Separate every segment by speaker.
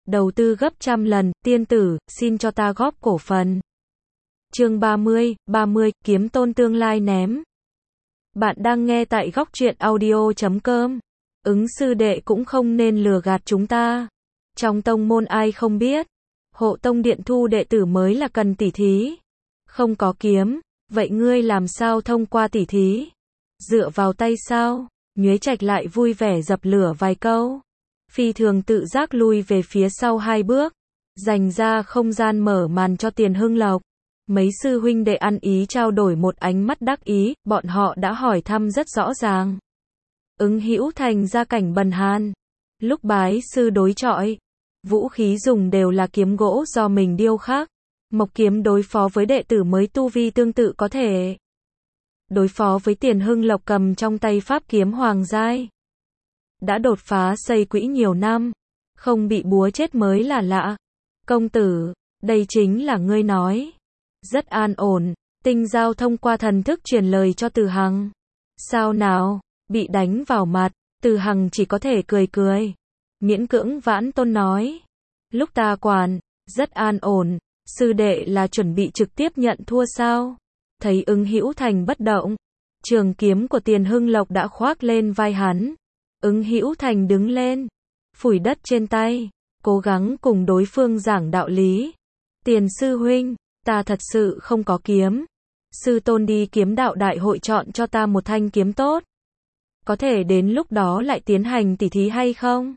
Speaker 1: đầu tư gấp trăm lần, tiên tử, xin cho ta góp cổ phần. Chương 30, kiếm tôn tương lai ném. Bạn đang nghe tại góc truyện audio.com. Ứng sư đệ cũng không nên lừa gạt chúng ta. Trong tông môn ai không biết, hộ tông điện thu đệ tử mới là cần tỉ thí. Không có kiếm, vậy ngươi làm sao thông qua tỉ thí? Dựa vào tay sao? Nhuế Trạch lại vui vẻ dập lửa vài câu. Phi thường tự giác lui về phía sau hai bước, dành ra không gian mở màn cho Tiền Hưng Lộc. Mấy sư huynh đệ ăn ý trao đổi một ánh mắt đắc ý, bọn họ đã hỏi thăm rất rõ ràng. Ứng Hữu Thành gia cảnh bần hàn, lúc bái sư đối chọi, vũ khí dùng đều là kiếm gỗ do mình điêu khắc. Mộc kiếm đối phó với đệ tử mới tu vi tương tự có thể đối phó với Tiền Hưng Lộc cầm trong tay pháp kiếm hoàng giai. Đã đột phá xây quỹ nhiều năm, không bị búa chết mới là lạ. Công tử, đây chính là ngươi nói. Rất an ổn, Tinh Giao thông qua thần thức truyền lời cho Từ Hằng. Sao nào, bị đánh vào mặt, Từ Hằng chỉ có thể cười cười. Miễn cưỡng vãn tôn nói. Lúc ta quản, rất an ổn, sư đệ là chuẩn bị trực tiếp nhận thua sao? Thấy Ứng Hữu Thành bất động, trường kiếm của Tiền Hưng Lộc đã khoác lên vai hắn. Ứng Hữu Thành đứng lên, phủi đất trên tay, cố gắng cùng đối phương giảng đạo lý. Tiền sư huynh, ta thật sự không có kiếm. Sư tôn đi kiếm đạo đại hội chọn cho ta một thanh kiếm tốt. Có thể đến lúc đó lại tiến hành tỉ thí hay không?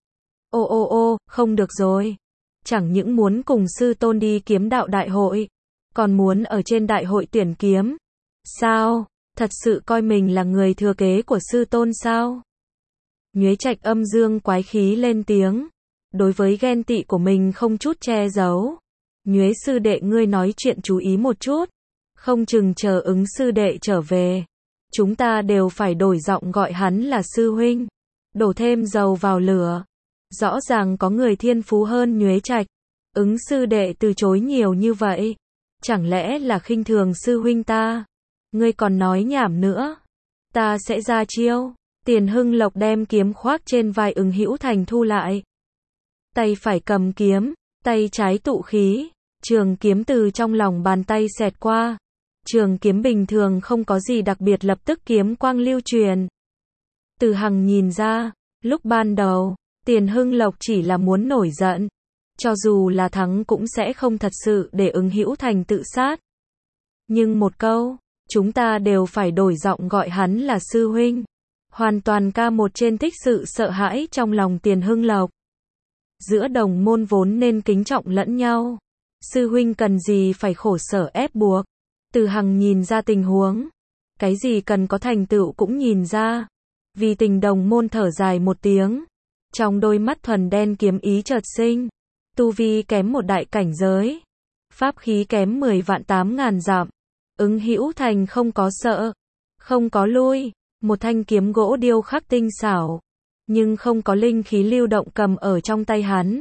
Speaker 1: Ô, không được rồi. Chẳng những muốn cùng sư tôn đi kiếm đạo đại hội, còn muốn ở trên đại hội tuyển kiếm. Sao? Thật sự coi mình là người thừa kế của sư tôn sao? Nhuế Trạch âm dương quái khí lên tiếng. Đối với ghen tị của mình không chút che giấu. Nhuế sư đệ ngươi nói chuyện chú ý một chút. Không chừng chờ Ứng sư đệ trở về, chúng ta đều phải đổi giọng gọi hắn là sư huynh. Đổ thêm dầu vào lửa. Rõ ràng có người thiên phú hơn Nhuế Trạch. Ứng sư đệ từ chối nhiều như vậy. Chẳng lẽ là khinh thường sư huynh ta? Ngươi còn nói nhảm nữa. Ta sẽ ra chiêu. Tiền Hưng Lộc đem kiếm khoác trên vai Ứng Hữu Thành thu lại. Tay phải cầm kiếm, tay trái tụ khí. Trường kiếm từ trong lòng bàn tay xẹt qua. Trường kiếm bình thường không có gì đặc biệt, lập tức kiếm quang lưu truyền. Từ Hằng nhìn ra, lúc ban đầu, Tiền Hưng Lộc chỉ là muốn nổi giận. Cho dù là thắng cũng sẽ không thật sự để Ứng Hữu Thành tự sát. Nhưng một câu, chúng ta đều phải đổi giọng gọi hắn là sư huynh. Hoàn toàn ca một trên thích sự sợ hãi trong lòng Tiền Hưng Lộc. Giữa đồng môn vốn nên kính trọng lẫn nhau. Sư huynh cần gì phải khổ sở ép buộc. Từ Hằng nhìn ra tình huống. Cái gì cần có thành tựu cũng nhìn ra. Vì tình đồng môn thở dài một tiếng. Trong đôi mắt thuần đen kiếm ý chợt sinh. Tu vi kém một đại cảnh giới. Pháp khí kém 10 vạn 8.000 dặm. Ứng Hữu Thành không có sợ. Không có lui. Một thanh kiếm gỗ điêu khắc tinh xảo. Nhưng không có linh khí lưu động cầm ở trong tay hắn.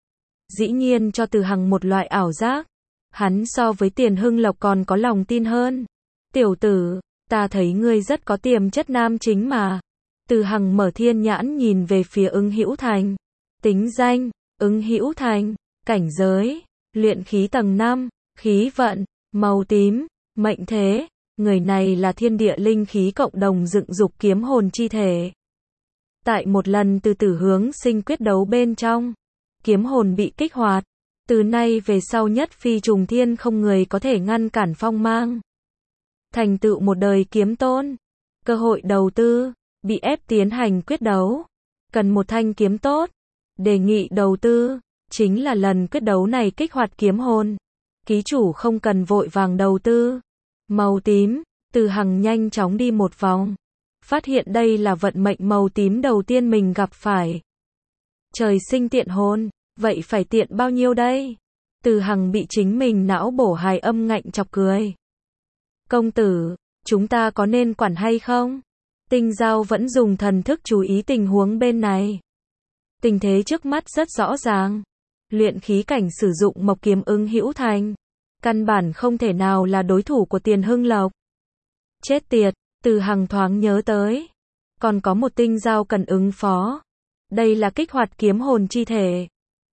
Speaker 1: Dĩ nhiên cho Từ Hằng một loại ảo giác. Hắn so với Tiền Hưng Lộc còn có lòng tin hơn. Tiểu tử, ta thấy ngươi rất có tiềm chất nam chính mà. Từ Hằng mở thiên nhãn nhìn về phía Ứng Hữu Thành. Tính danh, Ứng Hữu Thành, cảnh giới, luyện khí tầng 5, khí vận, màu tím, mệnh thế. Người này là thiên địa linh khí cộng đồng dựng dục kiếm hồn chi thể. Tại một lần từ tử hướng sinh quyết đấu bên trong, kiếm hồn bị kích hoạt. Từ nay về sau nhất phi trùng thiên, không người có thể ngăn cản phong mang. Thành tựu một đời kiếm tôn. Cơ hội đầu tư, bị ép tiến hành quyết đấu. Cần một thanh kiếm tốt. Đề nghị đầu tư, chính là lần quyết đấu này kích hoạt kiếm hồn. Ký chủ không cần vội vàng đầu tư. Màu tím, Từ Hằng nhanh chóng đi một vòng. Phát hiện đây là vận mệnh màu tím đầu tiên mình gặp phải. Trời sinh tiện hồn, vậy phải tiện bao nhiêu đây? Từ Hằng bị chính mình não bổ hài âm ngạnh chọc cười. Công tử, chúng ta có nên quản hay không? Tinh Giao vẫn dùng thần thức chú ý tình huống bên này. Tình thế trước mắt rất rõ ràng. Luyện khí cảnh sử dụng mộc kiếm Ứng Hữu Thành. Căn bản không thể nào là đối thủ của Tiền Hưng Lộc. Chết tiệt, Từ Hằng thoáng nhớ tới. Còn có một Tinh Giao cần ứng phó. Đây là kích hoạt kiếm hồn chi thể.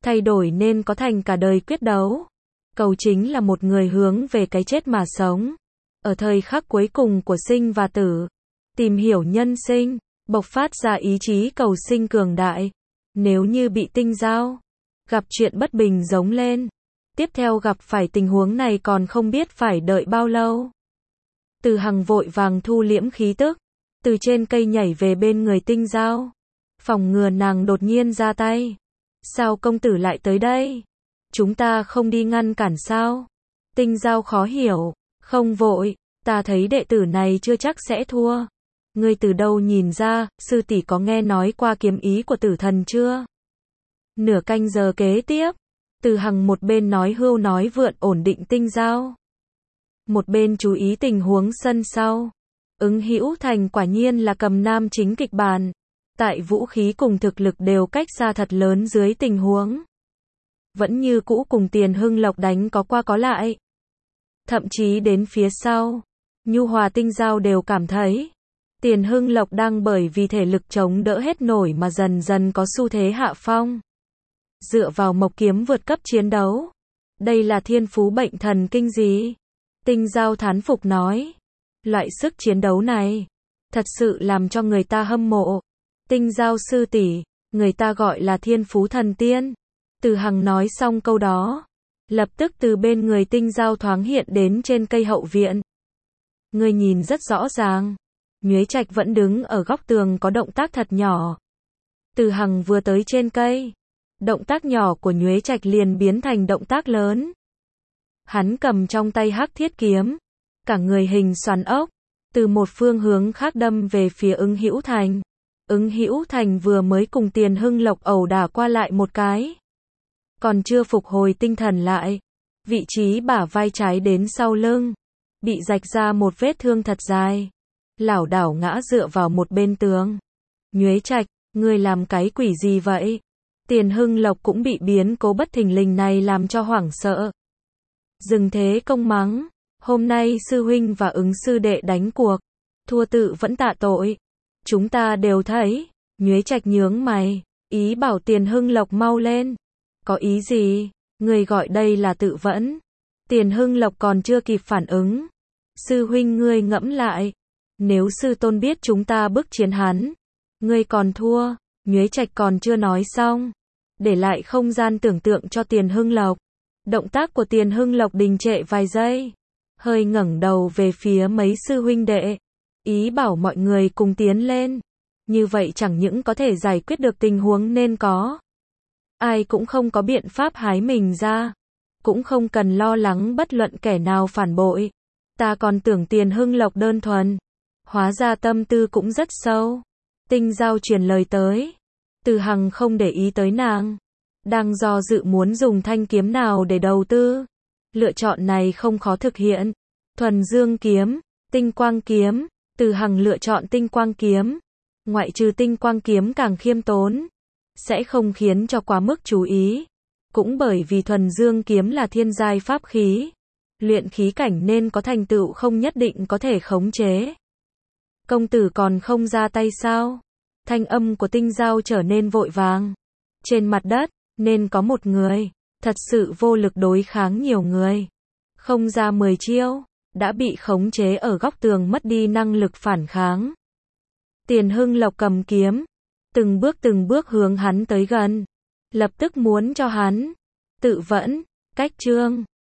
Speaker 1: Thay đổi nên có thành cả đời quyết đấu. Cầu chính là một người hướng về cái chết mà sống. Ở thời khắc cuối cùng của sinh và tử. Tìm hiểu nhân sinh, bộc phát ra ý chí cầu sinh cường đại. Nếu như bị tinh giao, gặp chuyện bất bình giống lên. Tiếp theo gặp phải tình huống này còn không biết phải đợi bao lâu. Từ Hằng vội vàng thu liễm khí tức. Từ trên cây nhảy về bên người tinh giao. Phòng ngừa nàng đột nhiên ra tay. Sao công tử lại tới đây? Chúng ta không đi ngăn cản sao? Tinh giao khó hiểu. Không vội, ta thấy đệ tử này chưa chắc sẽ thua. Ngươi từ đâu nhìn ra, sư tỷ có nghe nói qua kiếm ý của tử thần chưa? Nửa canh giờ kế tiếp, Từ Hằng một bên nói hưu nói vượn ổn định tinh giao. Một bên chú ý tình huống sân sau. Ứng Hữu Thành quả nhiên là cầm nam chính kịch bản. Tại vũ khí cùng thực lực đều cách xa thật lớn dưới tình huống. Vẫn như cũ cùng Tiền Hưng Lộc đánh có qua có lại. Thậm chí đến phía sau, Nhu Hòa tinh giao đều cảm thấy Tiền Hưng Lộc đang bởi vì thể lực chống đỡ hết nổi mà dần dần có xu thế hạ phong. Dựa vào mộc kiếm vượt cấp chiến đấu. Đây là thiên phú bệnh thần kinh gì? Tinh giao thán phục nói. Loại sức chiến đấu này, thật sự làm cho người ta hâm mộ. Tinh giao sư tỷ, người ta gọi là thiên phú thần tiên. Từ Hằng nói xong câu đó, lập tức từ bên người tinh giao thoáng hiện đến trên cây hậu viện. Người nhìn rất rõ ràng. Nhuế Trạch vẫn đứng ở góc tường có động tác thật nhỏ. Từ Hằng vừa tới trên cây, động tác nhỏ của Nhuế Trạch liền biến thành động tác lớn. Hắn cầm trong tay hắc thiết kiếm, cả người hình xoắn ốc, từ một phương hướng khác đâm về phía Ứng Hữu Thành. Ứng Hữu Thành vừa mới cùng Tiền Hưng Lộc ẩu đả qua lại một cái, còn chưa phục hồi tinh thần lại, vị trí bả vai trái đến sau lưng, bị rạch ra một vết thương thật dài, lảo đảo ngã dựa vào một bên tường. Nhuế Trạch, ngươi làm cái quỷ gì vậy? Tiền Hưng Lộc cũng bị biến cố bất thình lình này làm cho hoảng sợ. Dừng thế công mắng, hôm nay sư huynh và Ứng sư đệ đánh cuộc, thua tự vẫn tạ tội. Chúng ta đều thấy. Nhuế Trạch nhướng mày, ý bảo Tiền Hưng Lộc mau lên. Có ý gì? Người gọi đây là tự vẫn. Tiền Hưng Lộc còn chưa kịp phản ứng. Sư huynh ngươi ngẫm lại. Nếu sư tôn biết chúng ta bức chiến hắn, ngươi còn thua. Nhuế Trạch còn chưa nói xong, để lại không gian tưởng tượng cho Tiền Hưng Lộc. Động tác của Tiền Hưng Lộc đình trệ vài giây, hơi ngẩng đầu về phía mấy sư huynh đệ, ý bảo mọi người cùng tiến lên. Như vậy chẳng những có thể giải quyết được tình huống nên có, ai cũng không có biện pháp hái mình ra, cũng không cần lo lắng bất luận kẻ nào phản bội. Ta còn tưởng Tiền Hưng Lộc đơn thuần, hóa ra tâm tư cũng rất sâu. Tinh giao truyền lời tới. Từ Hằng không để ý tới nàng, đang do dự muốn dùng thanh kiếm nào để đầu tư. Lựa chọn này không khó thực hiện. Thuần dương kiếm, tinh quang kiếm. Từ Hằng lựa chọn tinh quang kiếm. Ngoại trừ tinh quang kiếm càng khiêm tốn, sẽ không khiến cho quá mức chú ý. Cũng bởi vì thuần dương kiếm là thiên giai pháp khí, luyện khí cảnh nên có thành tựu không nhất định có thể khống chế. Công tử còn không ra tay sao? Thanh âm của tinh giao trở nên vội vàng. Trên mặt đất, nên có một người, thật sự vô lực đối kháng nhiều người. Không ra 10 chiêu, đã bị khống chế ở góc tường mất đi năng lực phản kháng. Tiền Hưng Lộc cầm kiếm, từng bước hướng hắn tới gần. Lập tức muốn cho hắn tự vẫn, cách chương.